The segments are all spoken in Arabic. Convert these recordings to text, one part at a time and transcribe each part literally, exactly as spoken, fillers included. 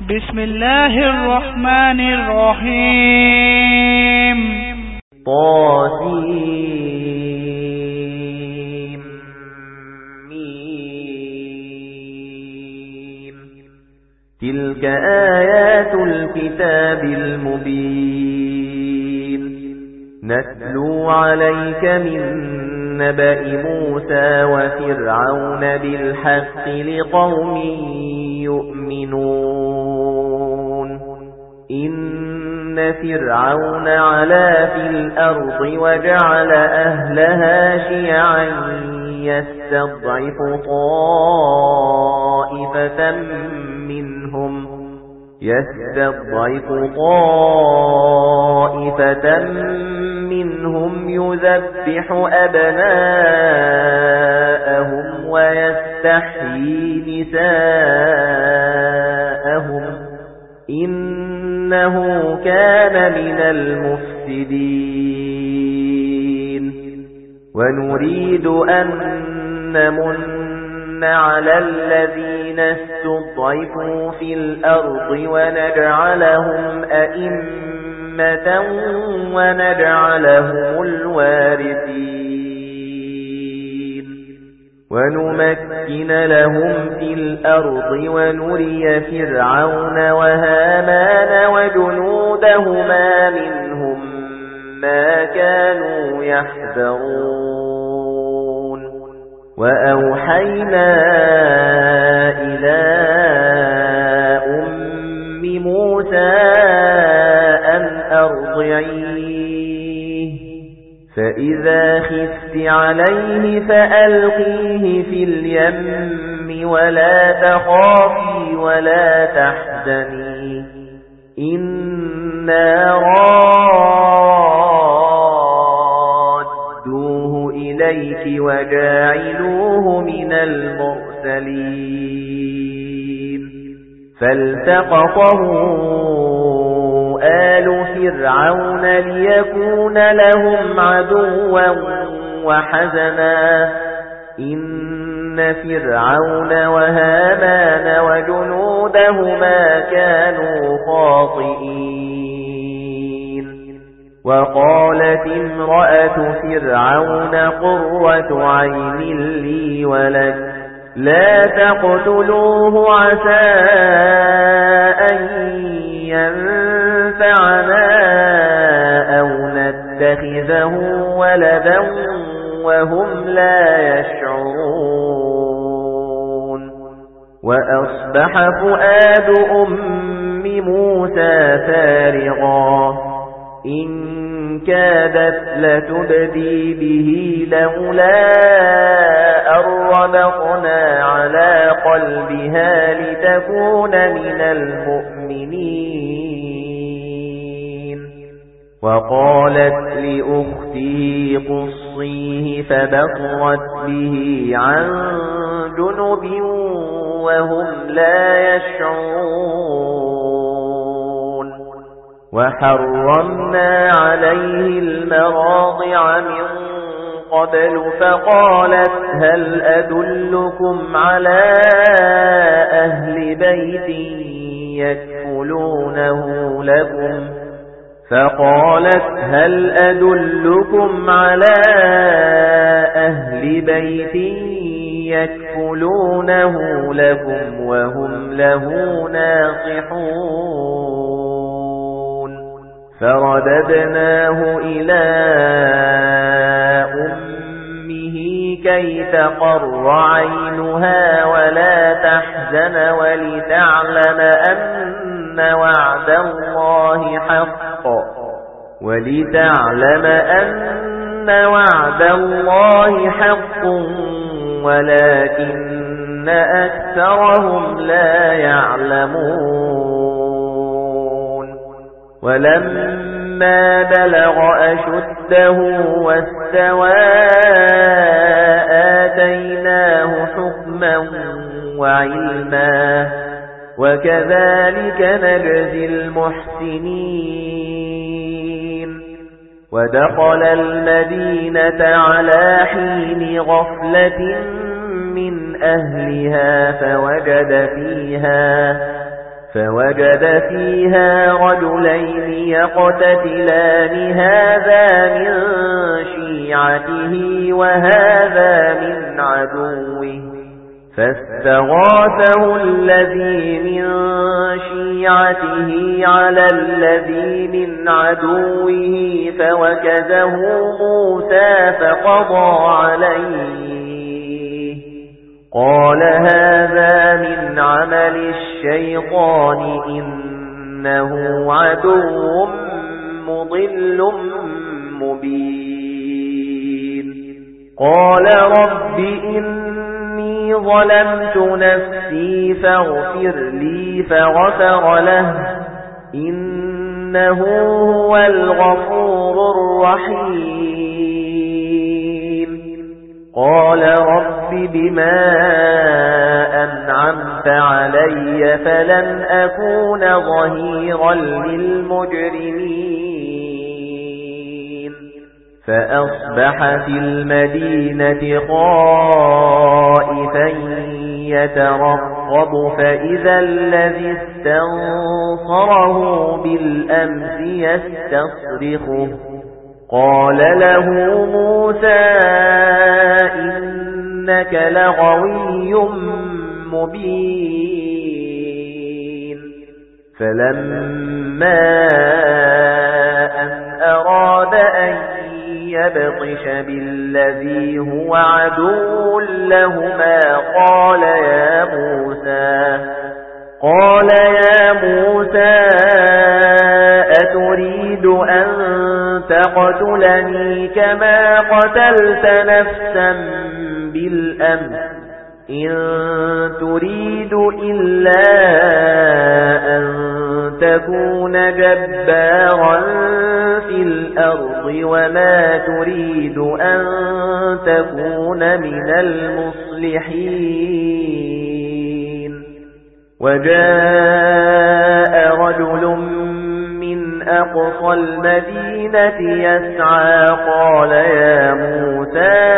بسم الله الرحمن الرحيم. طاسيم ميم. تلك آيات الكتاب المبين. نتلو عليك من نبأ موسى وفرعون بالحق لقوم يؤمنون. إن فرعون علا في الأرض وجعل أهلها شيعا يستضعف طائفة منهم يستضعف طائفة منهم يذبح أبناءهم ويستحيي نساءهم إنه كان من المفسدين. ونريد أن نمن على الذين استضعفوا في الأرض ونجعلهم أئمة ونجعلهم الوارثين. ونمكن لهم في الأرض ونري فرعون وهامان وجنودهما منهم ما كانوا يحذرون. وأوحينا إلى أم موسى أن أرضعيه فإذا خفت عليه فألقيه في اليم ولا تخافي ولا تحزني إنا رادوه إليك وجاعلوه من المرسلين. فالتقطه آل فرعون ليكون لهم عدوا وحزنا إن فرعون وهامان وجنودهما كانوا خاطئين. وقالت امرأة فرعون قرة عين لي ولك لا تقتلوه عسى أن ينفعنا أو نتخذه ولدا وهم لا يشعرون. وأصبح فؤاد أم موسى فارغا إن كادت لتبدي به لولا أربطنا على قلبها لتكون من المؤمنين. وقالت لأخته قصيه فبصرت به عن جنب وهم لا يشعرون. وحرمنا عليه المراضع من قبل فقالت هل أدلكم على أهل بيت يكفلونه لكم فقالت هل أدلكم على أهل بيت يكفلونه لكم وهم له ناصحون. فرددناه إلى أمه كي تقر عينها ولا تحزن ولتعلم أن وعد الله حق ولتعلم أن وعد الله حق ولكن أكثرهم لا يعلمون. ولما بلغ أشده واستوى آتيناه حكما وعلما وكذلك نجزي المحسنين. ودخل المدينة على حين غفلة من أهلها فوجد فيها فوجد فيها رجلين يقتتلان هذا من شيعته وهذا من عدوه فاستغاثه الذي من شيعته على الذي من عدوه فوكزه موسى فقضى عليه قال هذا من عمل الشيطان إنه عدو مضل مبين قال رب إني ظلمت نفسي فاغفر لي فغفر له إنه هو الغفور الرحيم قال رب بما أنعمت علي فلن أكون ظهيرا للمجرمين فأصبح في المدينة خائفا يترقب فإذا الذي استنصره بالأمس يستصرخه قال له موسى إنك لغوي مبين فلما أن أراد أن يبطش بالذي هو عدو لهما قال يا موسى قال يا موسى أتريد أن تقتلني كما قتلت نفسا بالأمس إن تريد إلا أن تكون جبارا في الأرض وما تريد أن تكون من المصلحين وجاء رجل من أقصى المدينة يسعى قال يا موسى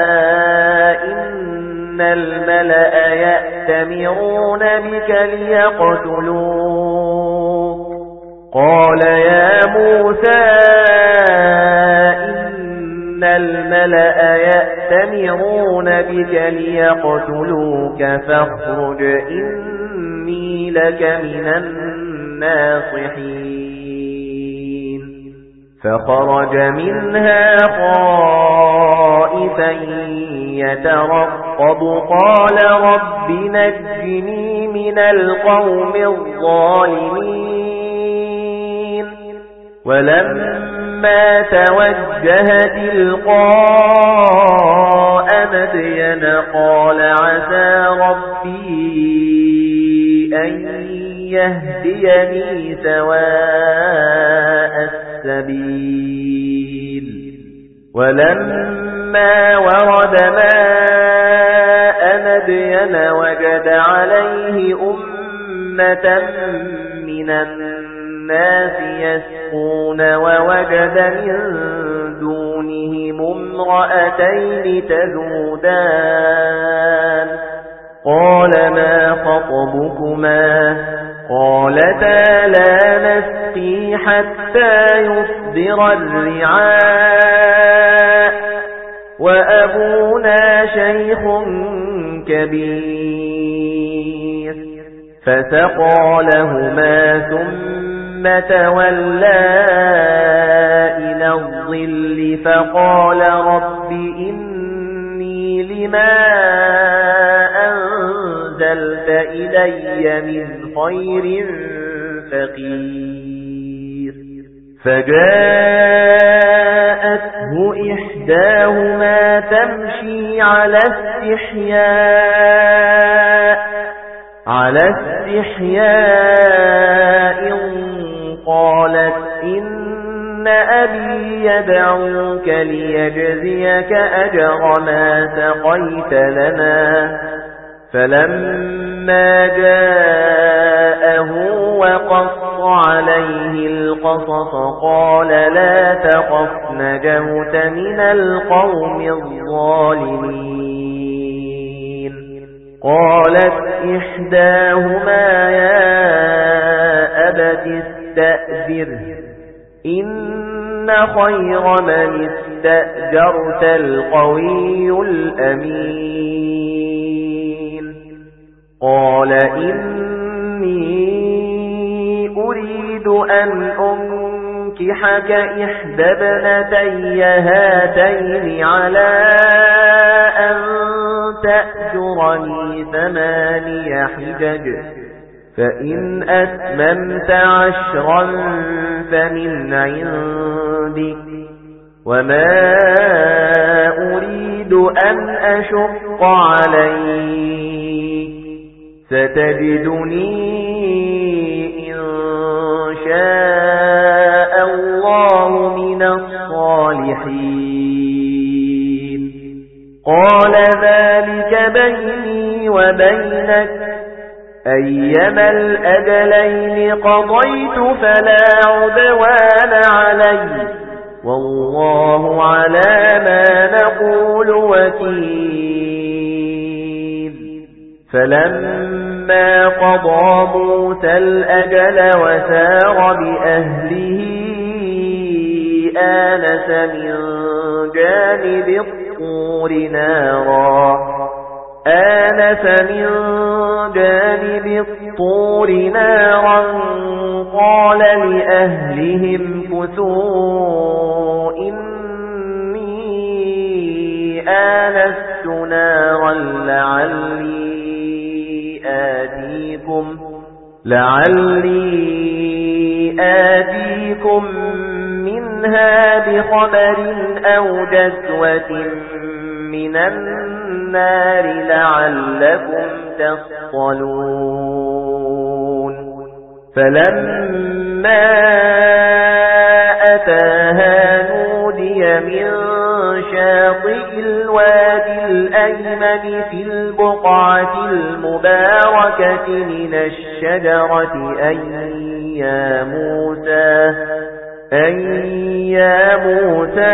إن الملأ يأتمرون بك ليقتلوك قال يا موسى إن الملأ يأتمرون بك ليقتلوك فاخرج إني لك من الناصحين فخرج منها خائفا يترقب قال رب نجني من القوم الظالمين ولما توجه تلقاء مدين قال عسى ربي أن يهديني سواء السبيل ولما ورد ماء مدين وجد عليه أمة من الناس يسقون ووجد من دونهم امرأتين تذودان قال ما خطبكما قالتا لا نسقي حتى يصدر الرعاء وأبونا شيخ كبير فسقى لهما ثم تولى إلى الظل فقال رب إني لما أنزلت إلي من خير فقير فجاءته إحداهما تمشي على استحياء على استحياء قالت إن أبي يدعوك ليجزيك أجر ما سقيت لنا فلما جاءه وقص عليه القصص قال لا تخف نجوت من القوم الظالمين قالت إحداهما يا أبت استأجره إن خير من استأجرت القوي الأمين قال إني أريد أن أنكحك إحدى ابنتي هاتين على أن تأجرني ثماني حجج فإن أتممت عشرا فمن عندك وما أريد أن أشق عليك ستجدني إن شاء الله من الصالحين قال ذلك بيني وبينك أيما الأجلين قضيت فلا عدوان علي والله على ما نقول وكيل فلما قضى موسى الأجل وسار بأهله آنس من جانب الطور نارا آنس من جانب الطور نارا قال لأهلهم كثوا إني آنست نارا لعلي آتيكم لعلي آتيكم منها بخبر أو جذوة من النار لعلكم تصطلون فلما أتاها نودي من شاطئ الوادي الأيمن في البقعة المباركة من الشجرة أي يا موسى أي يا موسى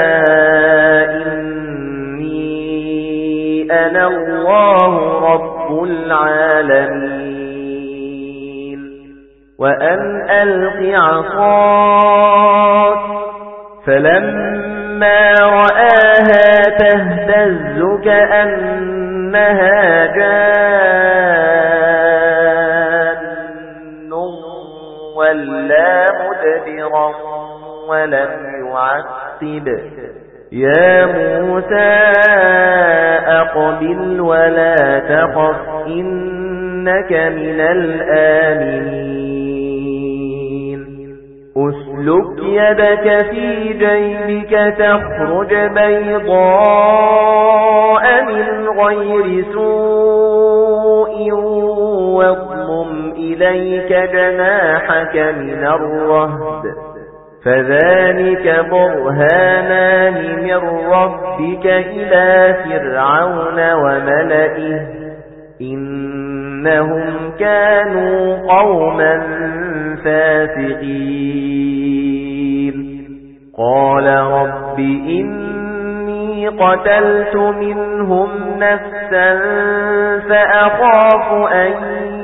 أنا الله رب العالمين وأن ألق عصاك فلما رآها تهتز كأنها جان ولا مدبرا ولم يعقب يا موسى أقبل ولا تخف إنك من الآمنين أسلك يدك في جيبك تخرج بيضاء من غير سوء واضمم إليك جناحك من الرهب فذلك برهانان من ربك إلى فرعون وملئه إنهم كانوا قوما فاسقين قال رب إني قتلت منهم نفسا فأخاف أن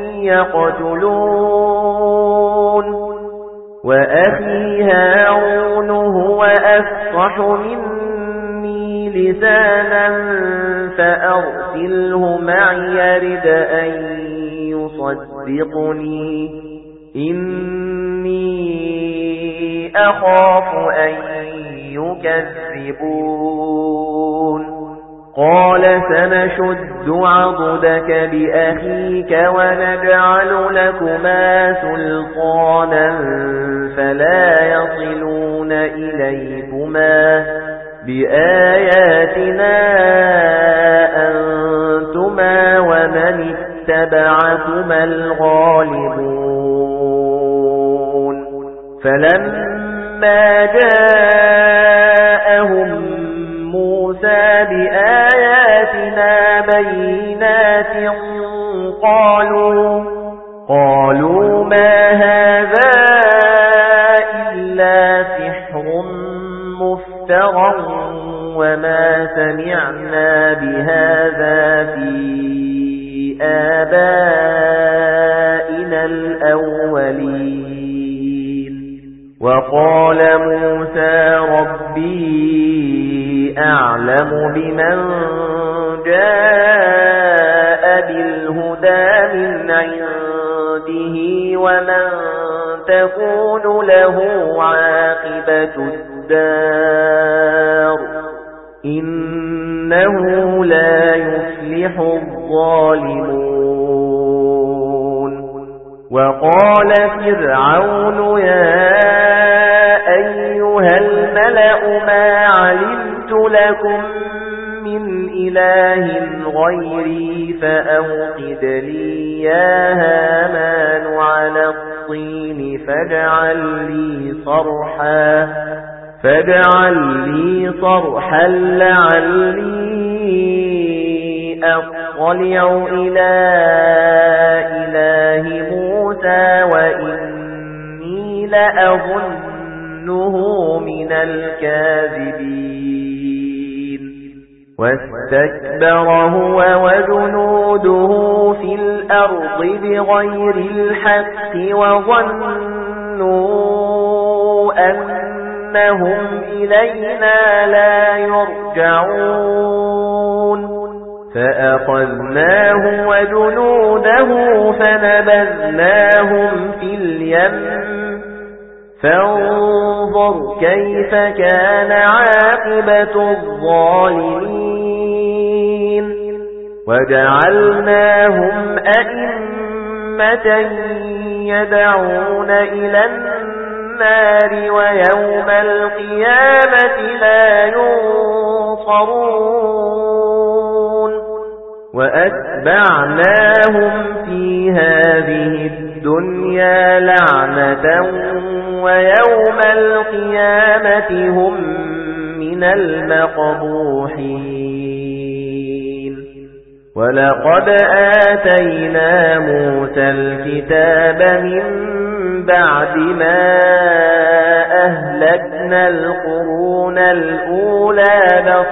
يقتلون وأخي هارون هو أفصح مني لسانا فأرسله معي يرد أن يصدقني إني أخاف أن يكذبون قال سنشد عضدك بأخيك ونجعل لكما سلطانا فلا يصلون إليكما بآياتنا أنتما ومن اتبعكما الغالبون فلما جاءهم موسى بآياتنا بينات قالوا قالوا ما هذا إلا سحر مفترى وما سمعنا بهذا في الأولين وقال موسى ربي أعلم بمن جاء بالهدى من عنده ومن تكون له عاقبة الدار إنه لا يفلح الظالمون وقال فرعون يا أيها الملأ ما علمت لكم من إله غيري فأوقد لي يا هامان على الطين فاجعل لي صرحا فاجعل لي صرحا لعلي أطلع إلى إله موسى وإني لأظنه من الكاذبين واستكبر هو وجنوده في الأرض بغير الحق وظنوا أنهم إلينا لا يرجعون فأخذناه وجنوده فنبذناهم في اليم فانظر كيف كان عاقبة الظالمين وجعلناهم أئمة يدعون إلى النار ويوم القيامة لا ينصرون وأتبعناهم في هذه الدنيا لعنة ويوم القيامة هم من المقبوحين ولقد آتينا موسى الكتاب من بعد ما أهلكنا القرون الأولى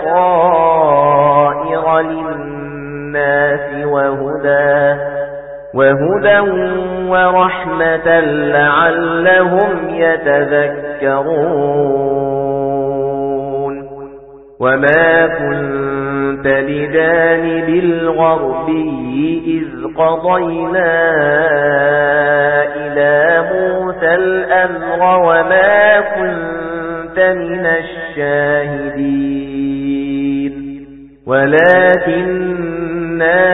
بصائر للناس وهدى وهدى ورحمة لعلهم يتذكرون وما كنت بجانب الغربي إذ قضينا إلى موسى الأمر وما كنت من الشاهدين ولكننا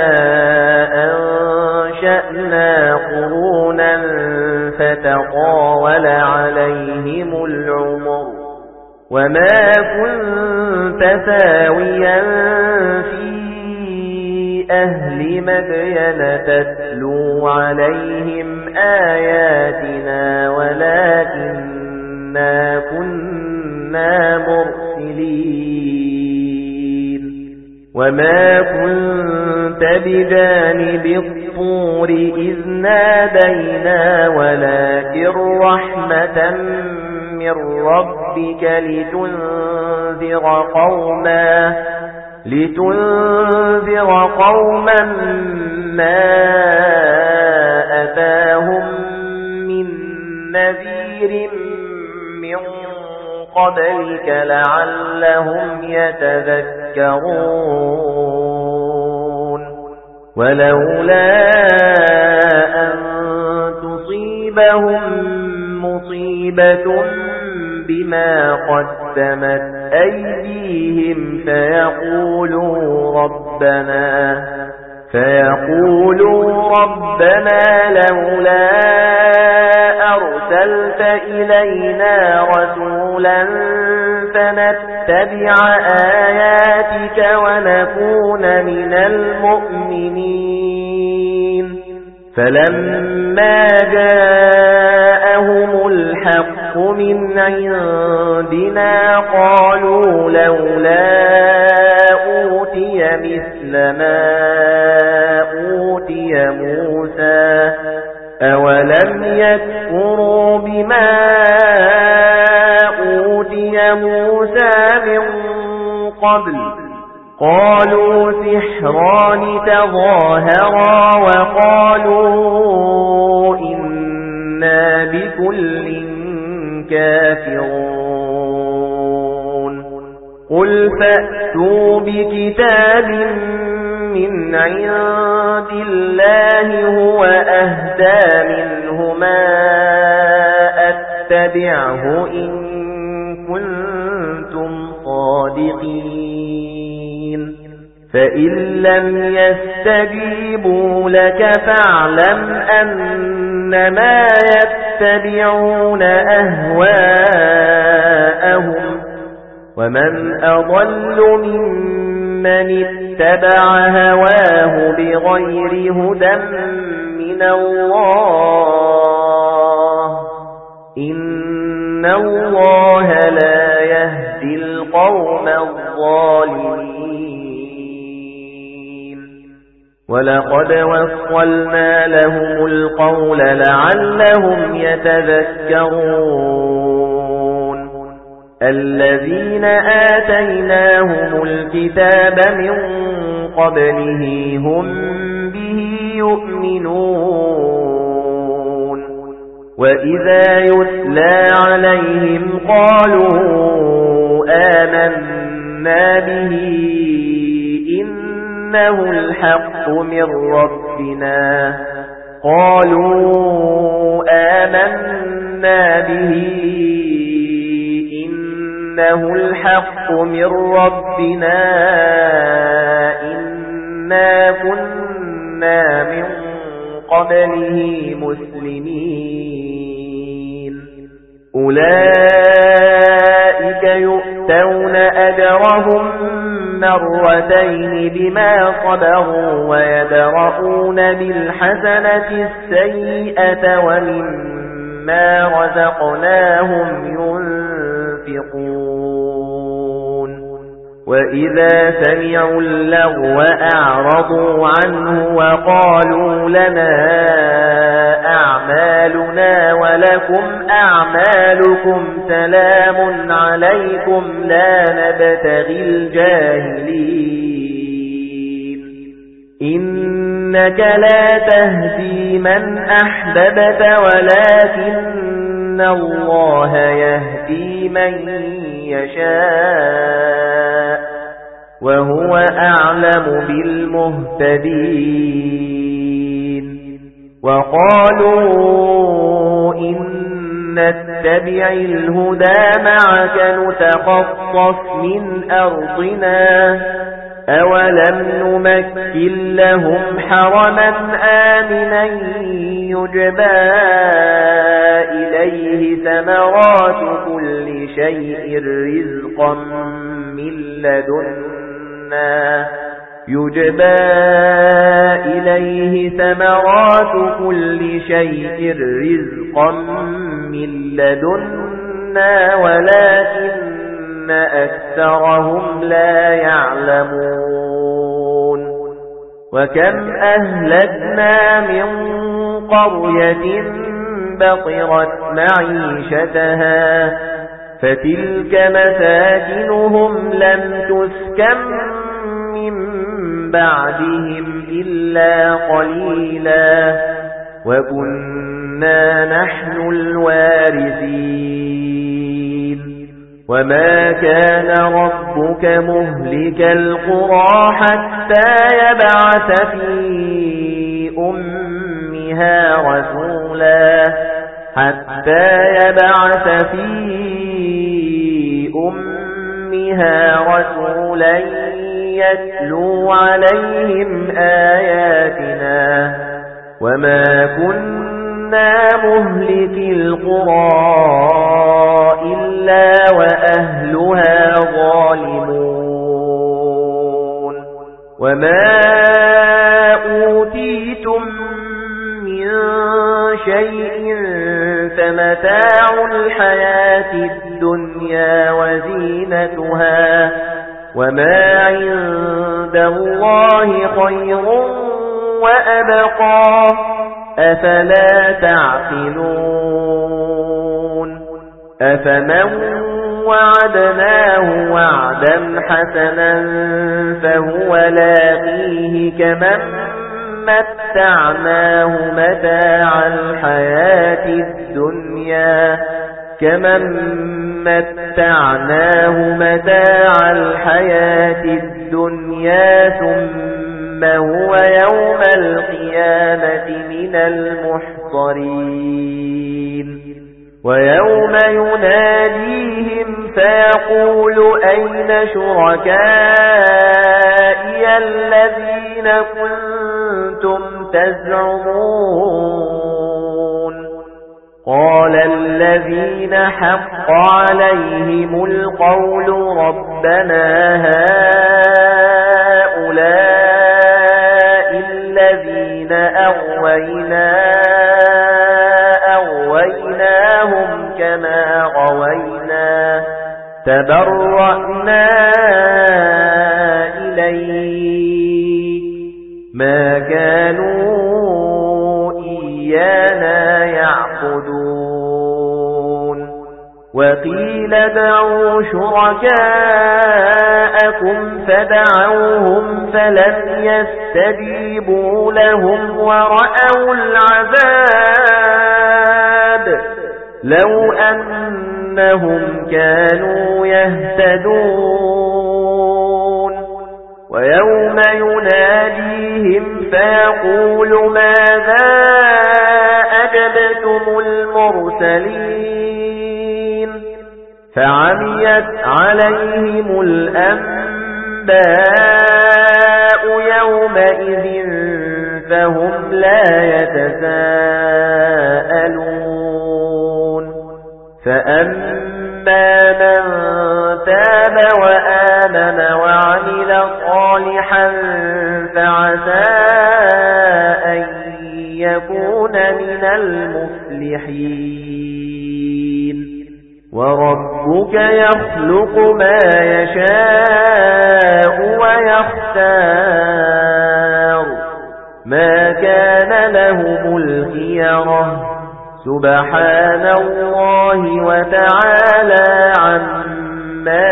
أنشأنا قرونا فتطاول عليهم العمر وما كنت ثاويا في أهل مدين تتلو عليهم آياتنا ولكننا كنا مرسلين وما كنت بجانب الطور إذ نادينا ولكن رحمة من ربك لتنذر قوما لتنذر قوما ما أتاهم من نذير من قبلك لعلهم يتذكرون ولولا أن تصيبهم مصيبة بما قدمت أيديهم فيقولوا ربنا فيقولوا ربنا لولا أرسلت إلينا رسولا فنتبع آياتك ونكون من المؤمنين فلما جاءهم الحق من عندنا قالوا لولا أوتي مثل ما أوتي موسى أولم يكفروا بما أوتي موسى من قبل قالوا سحران تظاهرا وقالوا إنا إِنَّا بِكُلٍّ كَافِرُونَ قُلْ فَأْتُوا بِكِتَابٍ مِّنْ عِندِ اللَّهِ هُوَ أَهْدَى مِنْهُمَا أَتَّبِعْهُ إِن كُنتُمْ صَادِقِينَ فَإِن لَّمْ يَسْتَجِيبُوا لَكَ فَاعْلَمْ أَنَّمَا يَتَّبِعُونَ أَهْوَاءَهُمْ وَمَنْ أَضَلُّ مِمَّنِ اتَّبَعَ هَوَاهُ بِغَيْرِ هُدًى مِنَ اللَّهِ إِنَّ اللَّهَ لَا يَهْدِي الْقَوْمَ الظَّالِمِينَ وَلَقَدْ وَصَّلْنَا لَهُمُ الْقَوْلَ لَعَلَّهُمْ يَتَذَكَّرُونَ الَّذِينَ آتَيْنَاهُمُ الْكِتَابَ مِنْ قَبْلِهِ هُمْ بِهِ يُؤْمِنُونَ وَإِذَا يُتْلَى عَلَيْهِمْ قَالُوا آمَنَّا بِهِ إِنَّهُ الْحَقُّ مِنْ رَبِّنَا قَالُوا آمَنَّا بِهِ إِنَّهُ الْحَقُّ مِنْ رَبِّنَا إِنَّا كُنَّا مِنْ قَبْلِهِ مُسْلِمِينَ أُولَئِكَ يُؤْتَوْنَ أَجْرَهُم مرتين بما صبروا ويدرؤون بالحسنة السيئة ومما رزقناهم ينفقون وإذا سمعوا اللغو أعرضوا عنه وقالوا لنا أعمالنا ولكم أعمالكم سلام عليكم لا نبتغي الجاهلين إنك لا تهدي من أحببت ولكن الله يهدي من يشاء وهو أعلم بالمهتدين وقالوا إن نتبع الهدى معك نتخطف من أرضنا أولم نمكن لهم حرما آمنا يجبى إليه ثمرات كل شيء رزقا من لدنا يجبى إليه ثمرات كل شيء رزقا من لدنا ولكن أكثرهم لا يعلمون وكم أهلكنا من قرية بطرت معيشتها فتلك مساكنهم لم تسكن من بعدهم إلا قليلا وكنا نحن الوارثين وما كان ربك مهلك القرى حتى يبعث في أمها رسولا حتى يبعث في أمها رسولا يتلو عليهم آياتنا وما كنا مهلك القرى إلا وأهلها ظالمون وما أوتيتم من شيء فمتاع الحياة الدنيا وزينتها وما عند الله خير وأبقى أفلا تعقلون أفمن وعدناه وعدا حسنا فهو لاقيه كمن متعناه متاع الحياة الدنيا كمن متعناه متاع الحياة الدنيا ثم هو يوم القيامة من المحضرين ويوم يناديهم فيقول أين شركائي الذين كنتم تزعمون قال الذين حق عليهم القول ربنا هؤلاء الذين أغوينا أغويناهم كما غوينا تبرأنا إليك ما كانوا إيانا يعبدون وقيل ادعوا شركاءكم فدعوهم فلم يستجيبوا لهم ورأوا العذاب لو أنهم كانوا يهتدون ويوم يناديهم فيقول ماذا أجبتم المرسلين فعميت عليهم الأنباء يومئذ فهم لا يتساءلون فأما من تاب وآمن وعمل صالحا فعسى أن يكون من المفلحين وربك يخلق ما يشاء ويختار ما كان لهم الخيرة سبحان الله وتعالى عما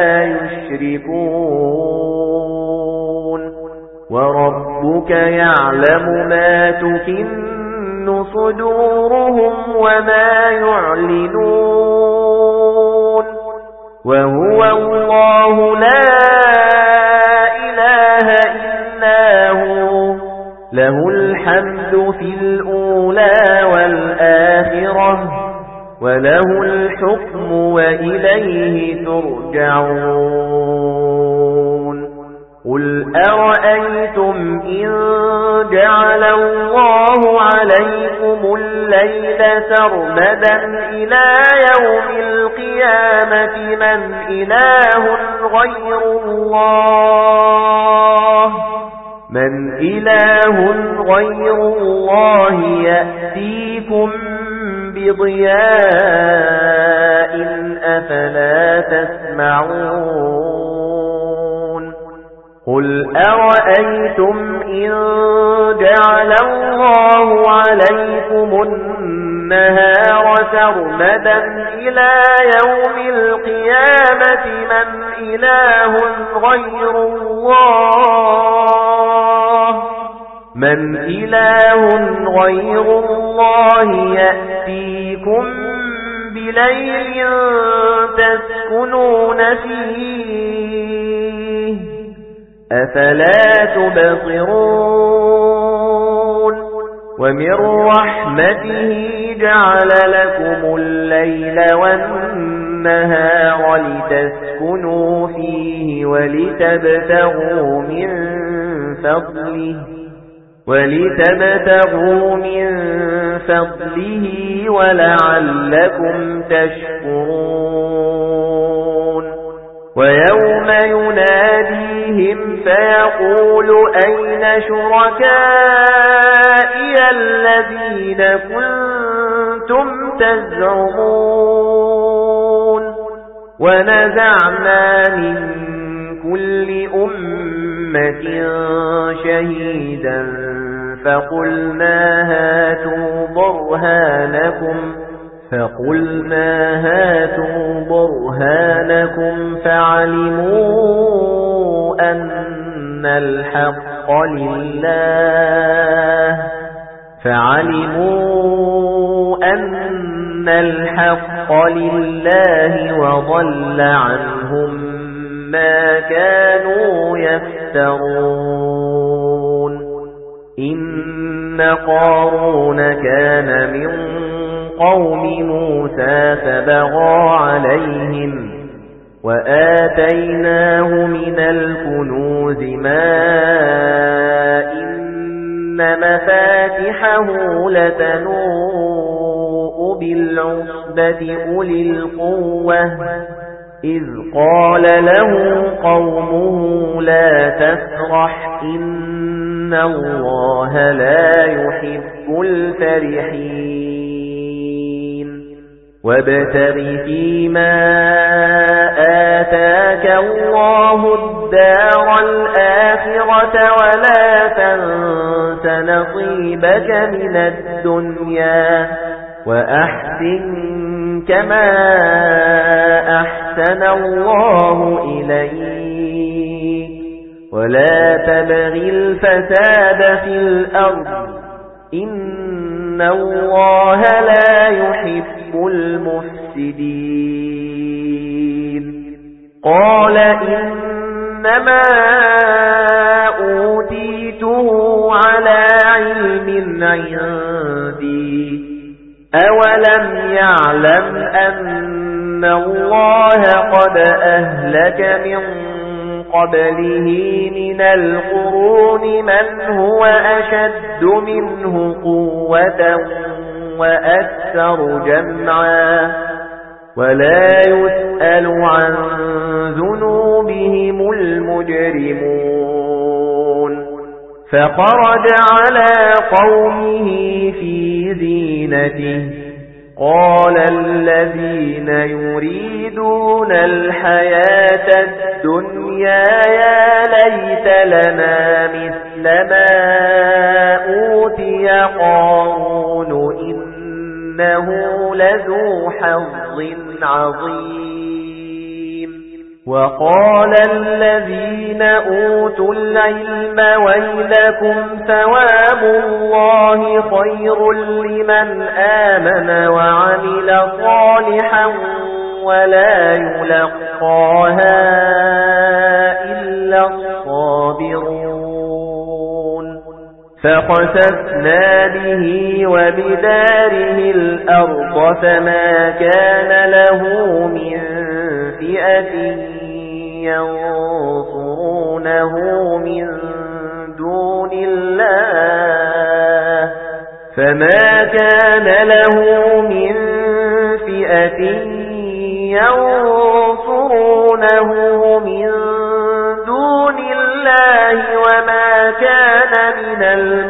يشركون وربك يعلم ما تكن صدورهم وما يعلنون وهو الله لا إله إلا هو له الحمد في الأولى والآخرة وله الحكم وإليه ترجعون قل أرأيتم إن جعل الله عليكم الليل سرمدا إلى يوم القيامة من إله غير الله من إله غير الله يأتيكم بضياء أفلا تسمعون قل أرأيتم إن جعل الله عليكم النهار سرمدا إلى يوم القيامة من إله غير الله من إله غير الله يأتيكم بليل تسكنون فيه أفلا تبصرون ومن رحمته جعل لكم الليل والنهار لتسكنوا فيه ولتبتغوا من فضله ولتبتغوا من فضله ولعلكم تشكرون ويوم يناديهم فيقول أين شركائي الذين كنتم تزعمون ونزعنا من كل أمة شهيدا فقلنا هاتوا برهانكم فقلنا هاتوا برهانكم فعلموا أن الحق لله فعلموا أن الحق لله وضل عنهم ما كانوا يفترون إن قارون كان من قوم موسى فبغى عليهم وآتيناه من الكنوز ما إن مفاتحه لتنوء بالعصبة أولي القوة إذ قال له قومه لا تفرح إن الله لا يحب الفرحين وابتغ فيما آتاك الله الدار الآخرة ولا تنس نصيبك من الدنيا وأحسن كما أحسن الله إليك ولا تبغ الفساد في الأرض إن الله لا يحب المفسدين قال إنما أوتيته على علم عندي أولم يعلم أن الله قد أهلك من قبله من القرون من هو أشد منه قوة وأكثر جمعا ولا يسأل عن ذنوبهم المجرمون فخرج على قومه في زينته قال الذين يريدون الحياة الدنيا يا ليت لنا مثل ما أوتي قارون إنه لذو حظ عظيم وقال الذين أوتوا العلم ويلكم ثواب الله خير لمن آمن وعمل صالحا ولا يلقاها إلا الصابرون فخسفنا به وبداره الأرض فما كان له من فئة ينصرونه من دون الله فما كان له من فئة ينصرونه من دون الله وما كان من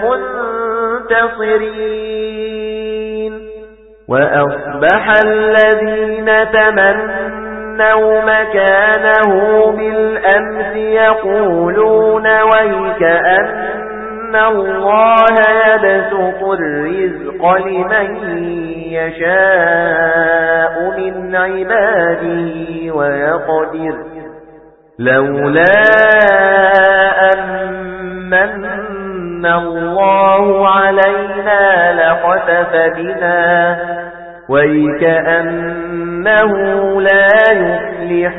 المنتصرين وأصبح الذين تمنوا مكانه بالأمس يقولون ويكأن الله يبسط الرزق لمن يشاء من عباده ويقدر لولا أمن الله علينا لخسف بنا ويكأنه لا يفلح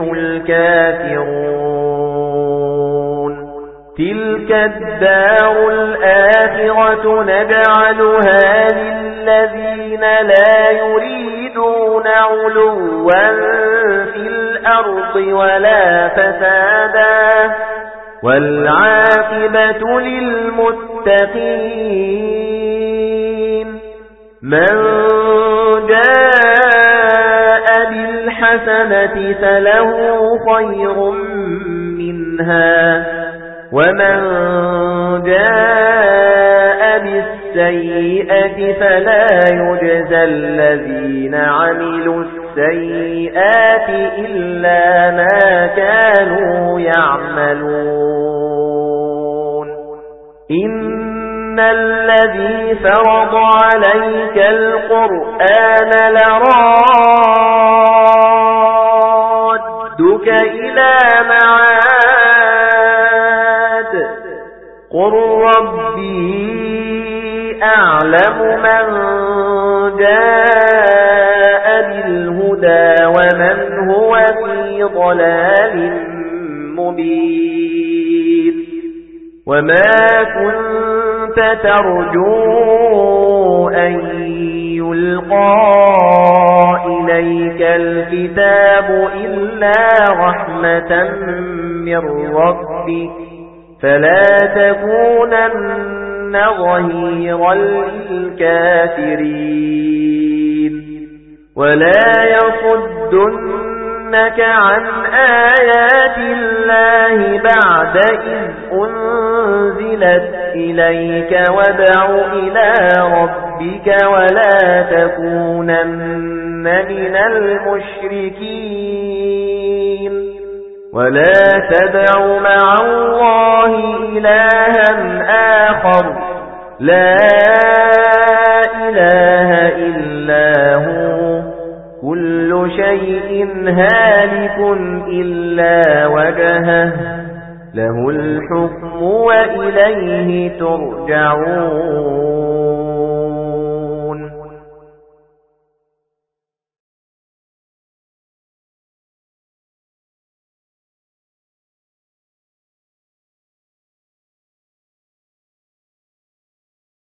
الكافرون تلك الدار الآخرة نجعلها للذين لا يريدون علوا في الأرض ولا فسادا والعاقبة للمتقين من جاء بالحسنة فله خير منها ومن جاء بالسيئة فلا يجزى الذين عملوا السيئات إلا ما كانوا يعملون إن الذي فرض عليك القرآن لرادك إلى معاد قل قُل رَّبِّي أَعْلَمُ مَن جَاءَ بِالْهُدَى وَمَنْ هُوَ فِي ضَلَالٍ مُبِينٍ وَمَا كُنتَ تَرْجُو أَن يُلْقَى إِلَيْكَ الْكِتَابُ إِلَّا رَحْمَةً مِّن رَّبِّكَ فَلَا تَكُونَنَّ ظَهِيرًا لِلْكَافِرِينَ وَلَا يَصُدُّنَّكَ عَنْ آيَاتِ اللَّهِ بَعْدَ إِذْ أُنْزِلَتْ إِلَيْكَ وَادْعُ إِلَى رَبِّكَ وَلَا تَكُونَنَّ مِنَ الْمُشْرِكِينَ وَلَا تَدْعُ مَعَ اللَّهِ إِلَٰهًا آخَرَ لَا إِلَٰهَ إِلَّا هُوَ كُلُّ شَيْءٍ هَالِكٌ إِلَّا وَجْهَهُ لَهُ الْحُكْمُ وَإِلَيْهِ تُرْجَعُونَ